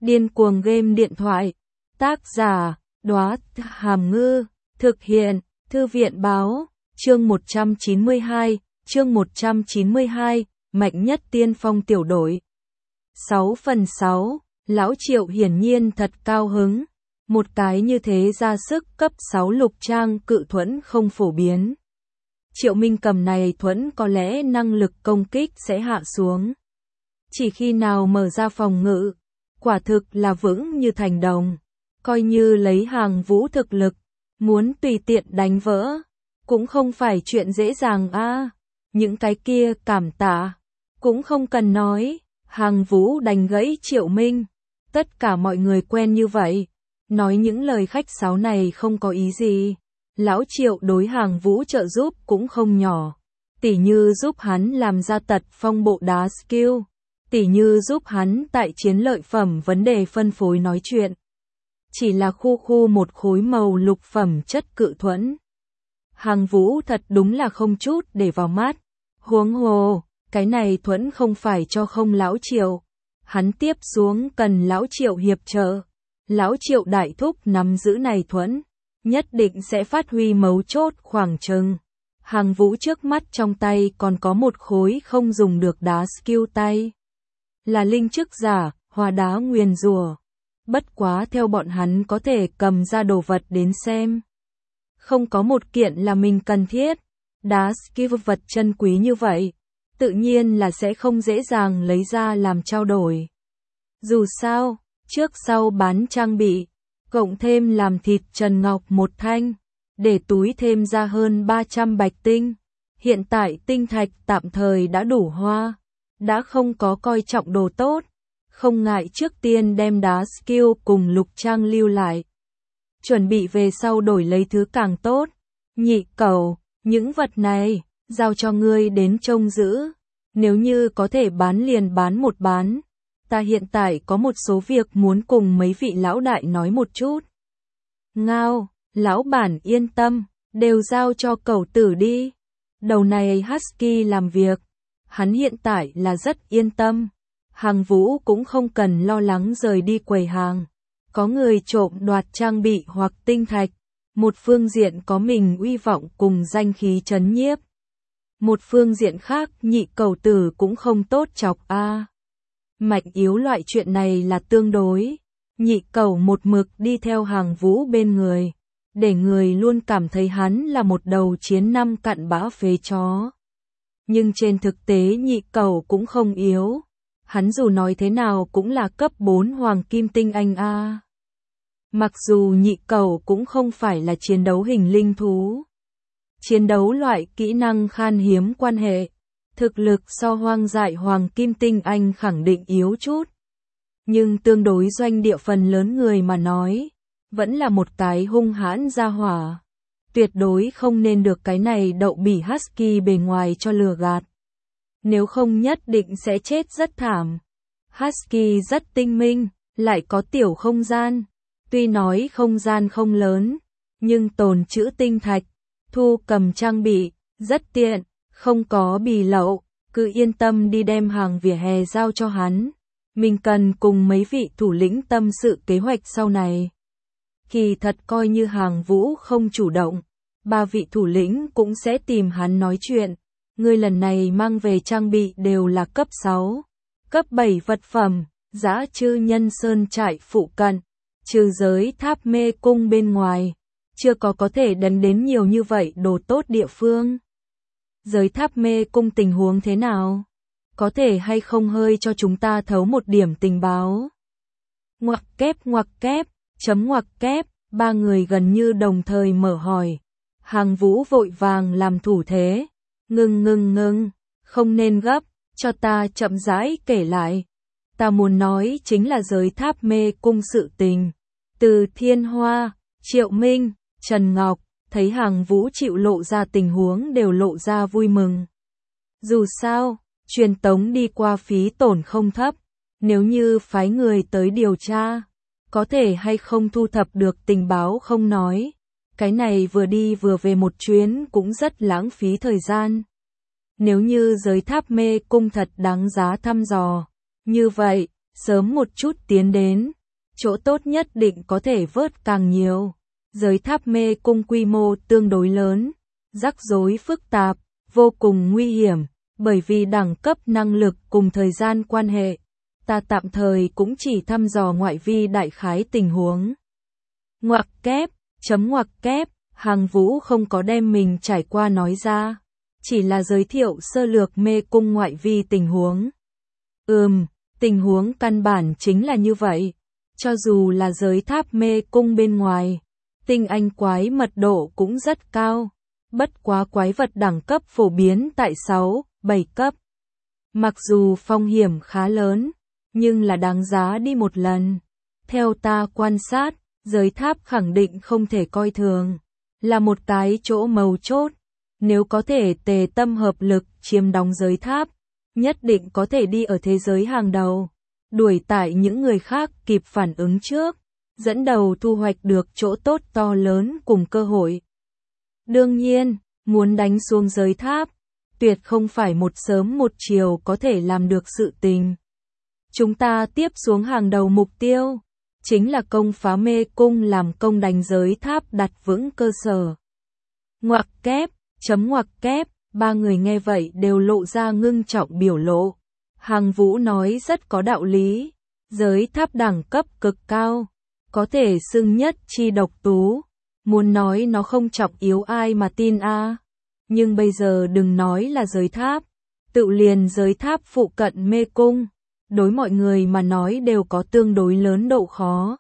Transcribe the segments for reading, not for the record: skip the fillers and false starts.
Điên cuồng game điện thoại. Tác giả, Đóa Hàm Ngư. Thực hiện, Thư viện Báo. Chương 192, Mạnh nhất tiên phong tiểu đội. 6/6, Lão Triệu hiển nhiên thật cao hứng. Một cái như thế ra sức cấp 6 lục trang cự thuẫn không phổ biến. Triệu Minh cầm này thuẫn có lẽ năng lực công kích sẽ hạ xuống. Chỉ khi nào mở ra phòng ngự, quả thực là vững như thành đồng. Coi như lấy Hàng Vũ thực lực, muốn tùy tiện đánh vỡ, cũng không phải chuyện dễ dàng a. Những cái kia cảm tạ, cũng không cần nói. Hàng Vũ đánh gãy Triệu Minh. Tất cả mọi người quen như vậy, nói những lời khách sáo này không có ý gì. Lão Triệu đối Hàng Vũ trợ giúp cũng không nhỏ. Tỉ như giúp hắn làm ra tật phong bộ đá skill. Tỉ như giúp hắn tại chiến lợi phẩm vấn đề phân phối nói chuyện. Chỉ là khu một khối màu lục phẩm chất cự thuẫn. Hàng Vũ thật đúng là không chút để vào mắt. Huống hồ, cái này thuẫn không phải cho không Lão Triệu. Hắn tiếp xuống cần Lão Triệu hiệp trợ. Lão Triệu đại thúc nắm giữ này thuẫn, nhất định sẽ phát huy mấu chốt khoảng chừng. Hàng Vũ trước mắt trong tay còn có một khối không dùng được đá skill tay. Là linh chức giả, hòa đá nguyền rủa. Bất quá theo bọn hắn có thể cầm ra đồ vật đến xem. Không có một kiện là mình cần thiết. Đá skill vật chân quý như vậy, tự nhiên là sẽ không dễ dàng lấy ra làm trao đổi. Dù sao, trước sau bán trang bị, cộng thêm làm thịt Trần Ngọc một thanh, để túi thêm ra hơn 300 bạch tinh. Hiện tại tinh thạch tạm thời đã đủ hoa, đã không có coi trọng đồ tốt, không ngại trước tiên đem đá skill cùng lục trang lưu lại. Chuẩn bị về sau đổi lấy thứ càng tốt. Nhị Cẩu, những vật này, giao cho ngươi đến trông giữ. Nếu như có thể bán liền bán một bán. Ta hiện tại có một số việc muốn cùng mấy vị lão đại nói một chút. Ngao, lão bản yên tâm, đều giao cho Cẩu tử đi. Đầu này Husky làm việc, hắn hiện tại là rất yên tâm. Hàng Vũ cũng không cần lo lắng rời đi quầy hàng. Có người trộm đoạt trang bị hoặc tinh thạch. Một phương diện có mình uy vọng cùng danh khí trấn nhiếp. Một phương diện khác Nhị Cẩu tử cũng không tốt chọc a. Mạnh yếu loại chuyện này là tương đối. Nhị Cẩu một mực đi theo Hàng Vũ bên người, để người luôn cảm thấy hắn là một đầu chiến năm cặn bã phế chó. Nhưng trên thực tế Nhị Cẩu cũng không yếu. Hắn dù nói thế nào cũng là cấp 4 hoàng kim tinh anh a. Mặc dù Nhị Cẩu cũng không phải là chiến đấu hình linh thú. Chiến đấu loại kỹ năng khan hiếm quan hệ. Thực lực so hoang dại hoàng kim tinh anh khẳng định yếu chút. Nhưng tương đối doanh địa phần lớn người mà nói, vẫn là một cái hung hãn gia hỏa. Tuyệt đối không nên được cái này đậu bỉ Husky bề ngoài cho lừa gạt. Nếu không nhất định sẽ chết rất thảm. Husky rất tinh minh, lại có tiểu không gian. Tuy nói không gian không lớn, nhưng tồn trữ tinh thạch, thu cầm trang bị, rất tiện, không có bì lậu, cứ yên tâm đi đem hàng vỉa hè giao cho hắn. Mình cần cùng mấy vị thủ lĩnh tâm sự kế hoạch sau này. Kỳ thật coi như Hàng Vũ không chủ động, 3 vị thủ lĩnh cũng sẽ tìm hắn nói chuyện. Ngươi lần này mang về trang bị đều là cấp 6, cấp 7 vật phẩm, dã chư nhân sơn trại phụ cận, trừ giới tháp mê cung bên ngoài, chưa có thể đánh đến nhiều như vậy đồ tốt địa phương. Giới tháp mê cung tình huống thế nào? Có thể hay không hơi cho chúng ta thấu một điểm tình báo? Ngoặc kép, chấm ngoặc kép, 3 người gần như đồng thời mở hỏi. Hàng Vũ vội vàng làm thủ thế. Ngưng, không nên gấp, cho ta chậm rãi kể lại. Ta muốn nói chính là giới tháp mê cung sự tình. Từ Thiên Hoa, Triệu Minh, Trần Ngọc, thấy Hàng Vũ chịu lộ ra tình huống đều lộ ra vui mừng. Dù sao, truyền tống đi qua phí tổn không thấp, nếu như phái người tới điều tra, có thể hay không thu thập được tình báo không nói. Cái này vừa đi vừa về một chuyến cũng rất lãng phí thời gian. Nếu như giới tháp mê cung thật đáng giá thăm dò, như vậy, sớm một chút tiến đến, chỗ tốt nhất định có thể vớt càng nhiều. Giới tháp mê cung quy mô tương đối lớn, rắc rối phức tạp, vô cùng nguy hiểm, bởi vì đẳng cấp năng lực cùng thời gian quan hệ. Ta tạm thời cũng chỉ thăm dò ngoại vi đại khái tình huống. Ngoặc kép, ngoặc kép, Hàng Vũ không có đem mình trải qua nói ra, chỉ là giới thiệu sơ lược mê cung ngoại vi tình huống. Tình huống căn bản chính là như vậy. Cho dù là giới tháp mê cung bên ngoài, tinh anh quái mật độ cũng rất cao. Bất quá quái vật đẳng cấp phổ biến tại 6, 7 cấp. Mặc dù phong hiểm khá lớn, nhưng là đáng giá đi một lần. Theo ta quan sát, giới tháp khẳng định không thể coi thường, là một cái chỗ mấu chốt. Nếu có thể tề tâm hợp lực chiếm đóng giới tháp, nhất định có thể đi ở thế giới hàng đầu, đuổi tại những người khác kịp phản ứng trước, dẫn đầu thu hoạch được chỗ tốt to lớn cùng cơ hội. Đương nhiên, muốn đánh xuống giới tháp, tuyệt không phải một sớm một chiều có thể làm được sự tình. Chúng ta tiếp xuống hàng đầu mục tiêu, chính là công phá mê cung, làm công đánh giới tháp đặt vững cơ sở. Ngoặc kép, ngoặc kép, ba người nghe vậy đều lộ ra ngưng trọng biểu lộ. Hàng Vũ nói rất có đạo lý, giới tháp đẳng cấp cực cao, có thể xưng nhất chi độc tú, muốn nói nó không trọng yếu ai mà tin a. Nhưng bây giờ đừng nói là giới tháp, tự liền giới tháp phụ cận mê cung, đối mọi người mà nói đều có tương đối lớn độ khó.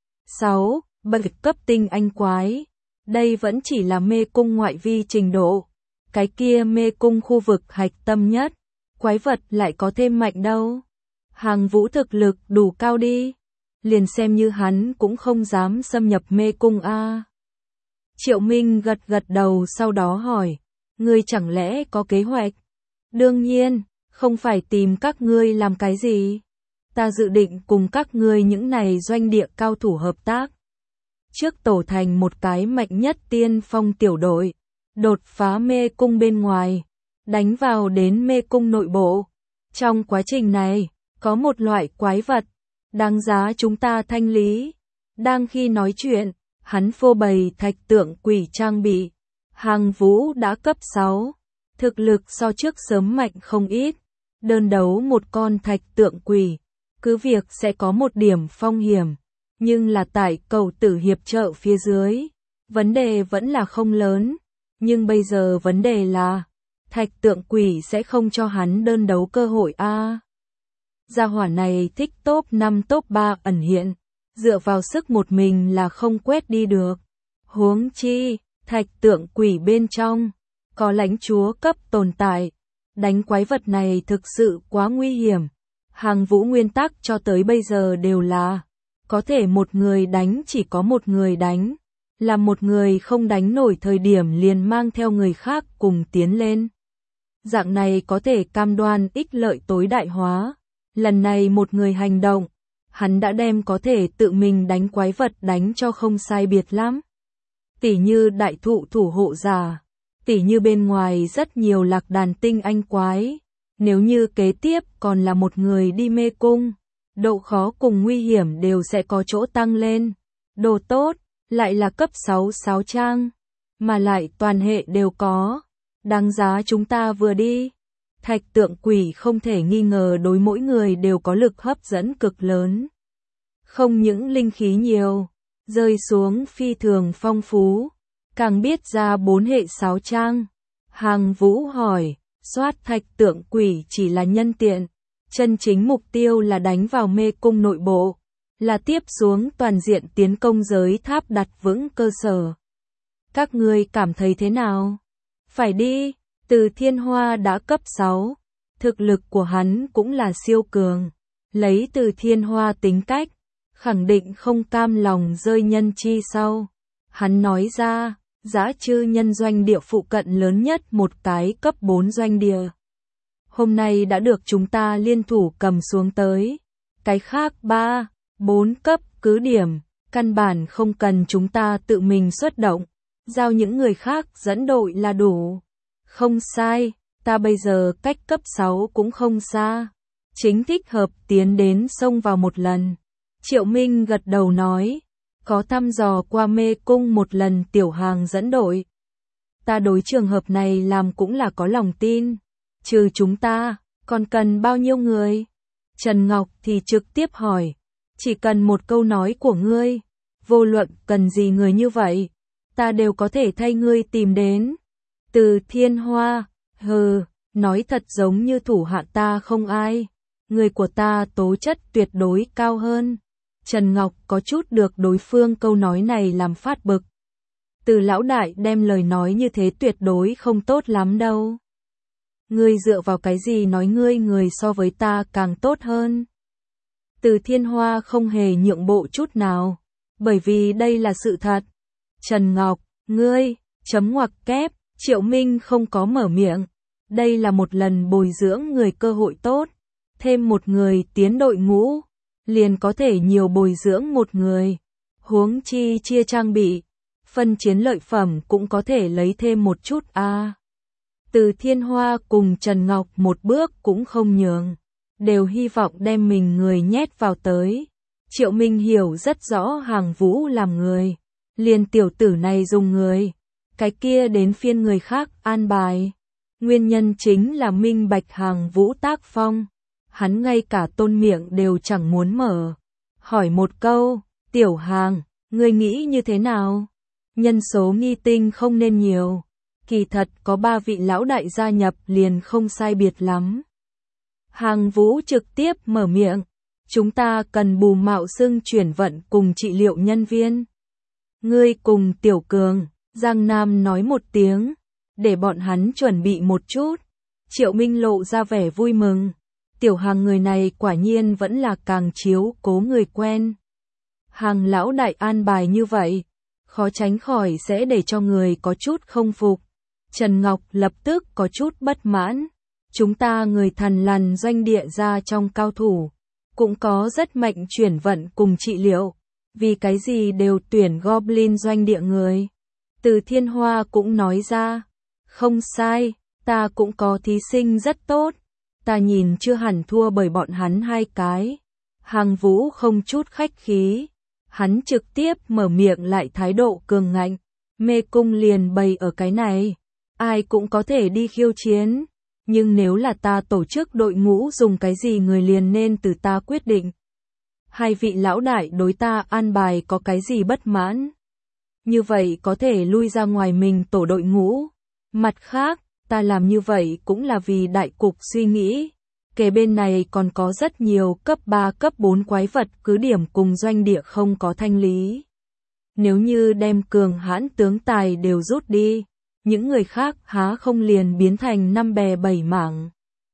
6. Bậc cấp tinh anh quái. Đây vẫn chỉ là mê cung ngoại vi trình độ. Cái kia mê cung khu vực hạch tâm nhất, quái vật lại có thêm mạnh đâu. Hàng Vũ thực lực đủ cao đi, liền xem như hắn cũng không dám xâm nhập mê cung a. Triệu Minh gật gật đầu, sau đó hỏi, ngươi chẳng lẽ có kế hoạch? Đương nhiên, không phải tìm các ngươi làm cái gì. Ta dự định cùng các ngươi những này doanh địa cao thủ hợp tác. Trước tổ thành một cái mạnh nhất tiên phong tiểu đội, đột phá mê cung bên ngoài, đánh vào đến mê cung nội bộ. Trong quá trình này, có một loại quái vật, đáng giá chúng ta thanh lý. Đang khi nói chuyện, hắn phô bày thạch tượng quỷ trang bị. Hàng Vũ đã cấp 6, thực lực so trước sớm mạnh không ít. Đơn đấu một con thạch tượng quỷ, cứ việc sẽ có một điểm phong hiểm, nhưng là tại cầu tử hiệp trợ phía dưới, vấn đề vẫn là không lớn. Nhưng bây giờ vấn đề là, thạch tượng quỷ sẽ không cho hắn đơn đấu cơ hội a. Gia hỏa này thích top 5 top 3 ẩn hiện, dựa vào sức một mình là không quét đi được. Huống chi, thạch tượng quỷ bên trong, có lãnh chúa cấp tồn tại. Đánh quái vật này thực sự quá nguy hiểm. Hàng Vũ nguyên tắc cho tới bây giờ đều là, có thể một người đánh chỉ có một người đánh. Là một người không đánh nổi thời điểm liền mang theo người khác cùng tiến lên. Dạng này có thể cam đoan ích lợi tối đại hóa. Lần này một người hành động, hắn đã đem có thể tự mình đánh quái vật đánh cho không sai biệt lắm. Tỉ như đại thụ thủ hộ giả, tỉ như bên ngoài rất nhiều lạc đàn tinh anh quái. Nếu như kế tiếp còn là một người đi mê cung, độ khó cùng nguy hiểm đều sẽ có chỗ tăng lên. Đồ tốt, lại là cấp 6 sáo trang, mà lại toàn hệ đều có. Đáng giá chúng ta vừa đi. Thạch tượng quỷ không thể nghi ngờ đối mỗi người đều có lực hấp dẫn cực lớn. Không những linh khí nhiều, rơi xuống phi thường phong phú, càng biết ra 4 hệ sáo trang. Hàng Vũ hỏi, soát thạch tượng quỷ chỉ là nhân tiện, chân chính mục tiêu là đánh vào mê cung nội bộ, là tiếp xuống toàn diện tiến công giới tháp đặt vững cơ sở. Các ngươi cảm thấy thế nào? Phải đi. Từ Thiên Hoa đã cấp 6, thực lực của hắn cũng là siêu cường. Lấy Từ Thiên Hoa tính cách, khẳng định không cam lòng rơi nhân chi sau. Hắn nói ra, Dã Chư nhân doanh địa phụ cận lớn nhất một cái cấp 4 doanh địa. Hôm nay đã được chúng ta liên thủ cầm xuống tới. Cái khác 3, 4 cấp cứ điểm, căn bản không cần chúng ta tự mình xuất động, giao những người khác dẫn đội là đủ. Không sai, ta bây giờ cách cấp 6 cũng không xa. chính thích hợp tiến đến xông vào một lần. Triệu Minh gật đầu nói, có thăm dò qua mê cung một lần, Tiểu Hàng dẫn đội. Ta đối trường hợp này làm cũng là có lòng tin. Trừ chúng ta, còn cần bao nhiêu người? Trần Ngọc thì trực tiếp hỏi, chỉ cần một câu nói của ngươi, vô luận cần gì người như vậy, ta đều có thể thay ngươi tìm đến. Từ Thiên Hoa, hừ, nói thật giống như thủ hạ ta không ai, người của ta tố chất tuyệt đối cao hơn. Trần Ngọc có chút được đối phương câu nói này làm phát bực. Từ lão đại đem lời nói như thế tuyệt đối không tốt lắm đâu. Ngươi dựa vào cái gì nói ngươi người so với ta càng tốt hơn? Từ Thiên Hoa không hề nhượng bộ chút nào, bởi vì đây là sự thật. Trần Ngọc, ngươi, chấm ngoặc kép, Triệu Minh không có mở miệng. Đây là một lần bồi dưỡng người cơ hội tốt. Thêm một người tiến đội ngũ, liền có thể nhiều bồi dưỡng một người. Huống chi chia trang bị, phân chiến lợi phẩm cũng có thể lấy thêm một chút a. Từ Thiên Hoa cùng Trần Ngọc một bước cũng không nhường, đều hy vọng đem mình người nhét vào tới. Triệu Minh hiểu rất rõ Hàng Vũ làm người, liền tiểu tử này dùng người, cái kia đến phiên người khác an bài. Nguyên nhân chính là minh bạch Hàng Vũ tác phong, hắn ngay cả tôn miệng đều chẳng muốn mở. Hỏi một câu, Tiểu Hàng, ngươi nghĩ như thế nào? Nhân số nghi tinh không nên nhiều, kỳ thật có 3 vị lão đại gia nhập liền không sai biệt lắm. Hàng Vũ trực tiếp mở miệng, chúng ta cần bù mạo xưng chuyển vận cùng trị liệu nhân viên. Ngươi cùng Tiểu Cường, Giang Nam nói một tiếng, để bọn hắn chuẩn bị một chút. Triệu Minh lộ ra vẻ vui mừng, Tiểu Hàng người này quả nhiên vẫn là càng chiếu cố người quen. Hàng lão đại an bài như vậy, khó tránh khỏi sẽ để cho người có chút không phục. Trần Ngọc lập tức có chút bất mãn. Chúng ta người thằn lằn doanh địa ra trong cao thủ, cũng có rất mạnh chuyển vận cùng trị liệu. Vì cái gì đều tuyển Goblin doanh địa người? Từ Thiên Hoa cũng nói ra, không sai, ta cũng có thí sinh rất tốt. Ta nhìn chưa hẳn thua bởi bọn hắn 2 cái. Hàng Vũ không chút khách khí. Hắn trực tiếp mở miệng lại thái độ cường ngạnh. Mê cung liền bày ở cái này. Ai cũng có thể đi khiêu chiến. Nhưng nếu là ta tổ chức đội ngũ dùng cái gì người liền nên từ ta quyết định. 2 vị lão đại đối ta an bài có cái gì bất mãn. Như vậy có thể lui ra ngoài mình tổ đội ngũ. Mặt khác, ta làm như vậy cũng là vì đại cục suy nghĩ. Kề bên này còn có rất nhiều cấp 3 cấp 4 quái vật cứ điểm cùng doanh địa không có thanh lý. Nếu như đem cường hãn tướng tài đều rút đi, những người khác há không liền biến thành 5 bè 7 mảng.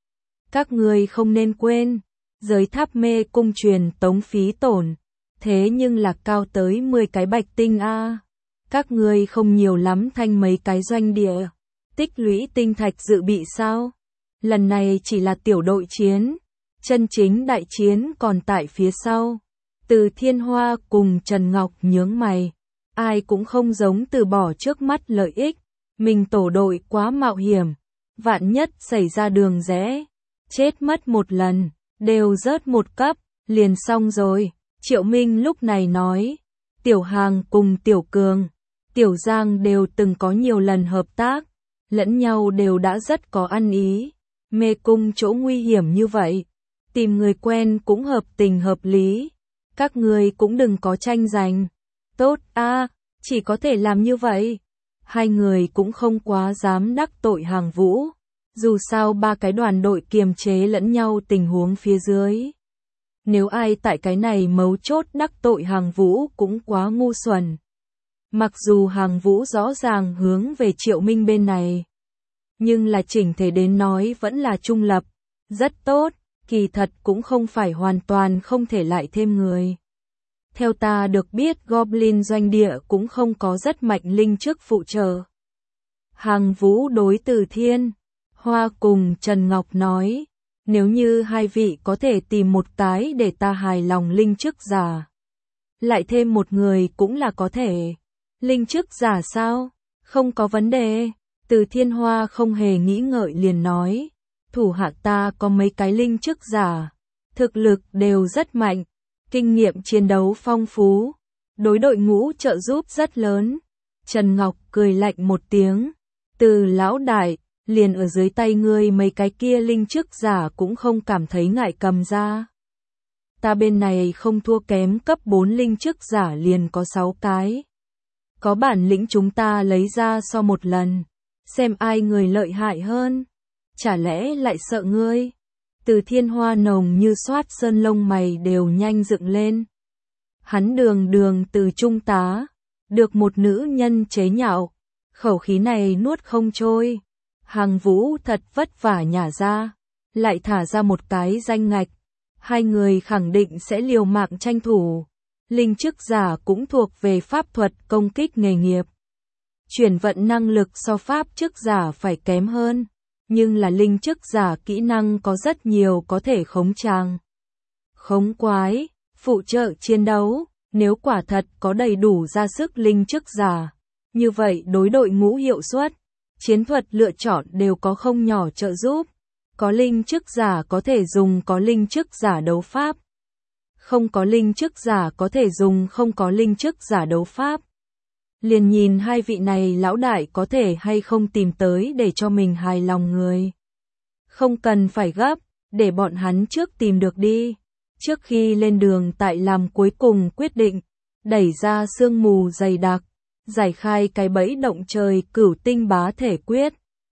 Các người không nên quên, giới tháp mê cung truyền tống phí tổn, thế nhưng là cao tới 10 cái bạch tinh a. Các người không nhiều lắm thanh mấy cái doanh địa, tích lũy tinh thạch dự bị sao? Lần này chỉ là tiểu đội chiến, chân chính đại chiến còn tại phía sau. Từ Thiên Hoa cùng Trần Ngọc nhướng mày, ai cũng không giống từ bỏ trước mắt lợi ích, mình tổ đội quá mạo hiểm, vạn nhất xảy ra đường rẽ, chết mất một lần, đều rớt một cấp, liền xong rồi. Triệu Minh lúc này nói, Tiểu Hàng cùng Tiểu Cường, Tiểu Giang đều từng có nhiều lần hợp tác, lẫn nhau đều đã rất có ăn ý. Mê cung chỗ nguy hiểm như vậy, tìm người quen cũng hợp tình hợp lý. Các người cũng đừng có tranh giành. Tốt a, chỉ có thể làm như vậy. 2 người cũng không quá dám đắc tội Hàng Vũ. Dù sao 3 cái đoàn đội kiềm chế lẫn nhau tình huống phía dưới. Nếu ai tại cái này mấu chốt đắc tội Hàng Vũ cũng quá ngu xuẩn. Mặc dù Hàng Vũ rõ ràng hướng về Triệu Minh bên này, nhưng là chỉnh thể đến nói vẫn là trung lập, rất tốt, kỳ thật cũng không phải hoàn toàn không thể lại thêm người. Theo ta được biết Goblin doanh địa cũng không có rất mạnh linh chức phụ trợ. Hàng Vũ đối Từ Thiên Hoa cùng Trần Ngọc nói, nếu như 2 vị có thể tìm một cái để ta hài lòng linh chức giả, lại thêm một người cũng là có thể. Linh chức giả sao? Không có vấn đề. Từ Thiên Hoa không hề nghĩ ngợi liền nói, thủ hạ ta có mấy cái linh chức giả, thực lực đều rất mạnh, kinh nghiệm chiến đấu phong phú, đối đội ngũ trợ giúp rất lớn. Trần Ngọc cười lạnh một tiếng, Từ lão đại, liền ở dưới tay ngươi mấy cái kia linh chức giả cũng không cảm thấy ngại cầm ra. Ta bên này không thua kém cấp 4 linh chức giả liền có 6 cái. Có bản lĩnh chúng ta lấy ra so một lần, xem ai người lợi hại hơn. Chả lẽ lại sợ ngươi? Từ Thiên Hoa nồng như xoát sơn lông mày đều nhanh dựng lên. Hắn đường từ trung tá, được một nữ nhân chế nhạo, khẩu khí này nuốt không trôi. Hàng Vũ thật vất vả nhả ra, lại thả ra một cái danh ngạch. Hai người khẳng định sẽ liều mạng tranh thủ. Linh chức giả cũng thuộc về pháp thuật công kích nghề nghiệp. Chuyển vận năng lực so pháp chức giả phải kém hơn, nhưng là linh chức giả kỹ năng có rất nhiều có thể khống tràng. Khống quái, phụ trợ chiến đấu, nếu quả thật có đầy đủ ra sức linh chức giả, như vậy đối đội ngũ hiệu suất, chiến thuật lựa chọn đều có không nhỏ trợ giúp. Có linh chức giả có thể dùng có linh chức giả đấu pháp. Không có linh chức giả có thể dùng không có linh chức giả đấu pháp. Liền nhìn hai vị này lão đại có thể hay không tìm tới để cho mình hài lòng người. Không cần phải gấp, để bọn hắn trước tìm được đi. Trước khi lên đường tại làm cuối cùng quyết định, đẩy ra sương mù dày đặc, giải khai cái bẫy động trời cửu tinh bá thể quyết.